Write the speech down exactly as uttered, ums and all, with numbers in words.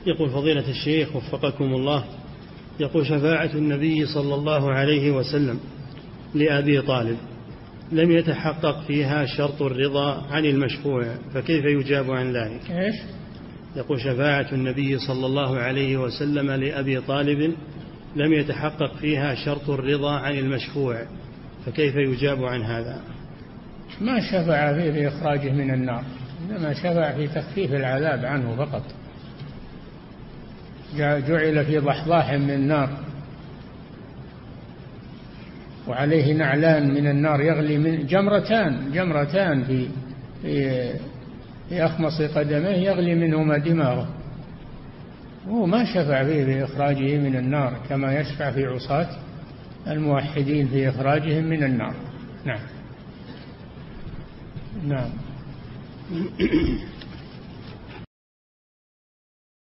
يقول فضيلة الشيخ وفقكم الله، يقول شفاعة النبي صلى الله عليه وسلم لأبي طالب لم يتحقق فيها شرط الرضا عن المشفوع، فكيف يجاب عن ذلك؟ إيش؟ يقول شفاعة النبي صلى الله عليه وسلم لأبي طالب لم يتحقق فيها شرط الرضا عن المشفوع، فكيف يجاب عن هذا؟ ما شفع فيه بإخراجه من النار، إنما شفع في تخفيف العذاب عنه فقط. جعل في ضحضاح من النار وعليه نعلان من النار يغلي من جمرتان جمرتان في في, في أخمص قدميه يغلي منهما دماغه، هو ما شفع فيه بإخراجه من النار كما يشفع في عصاة الموحدين في إخراجهم من النار. نعم نعم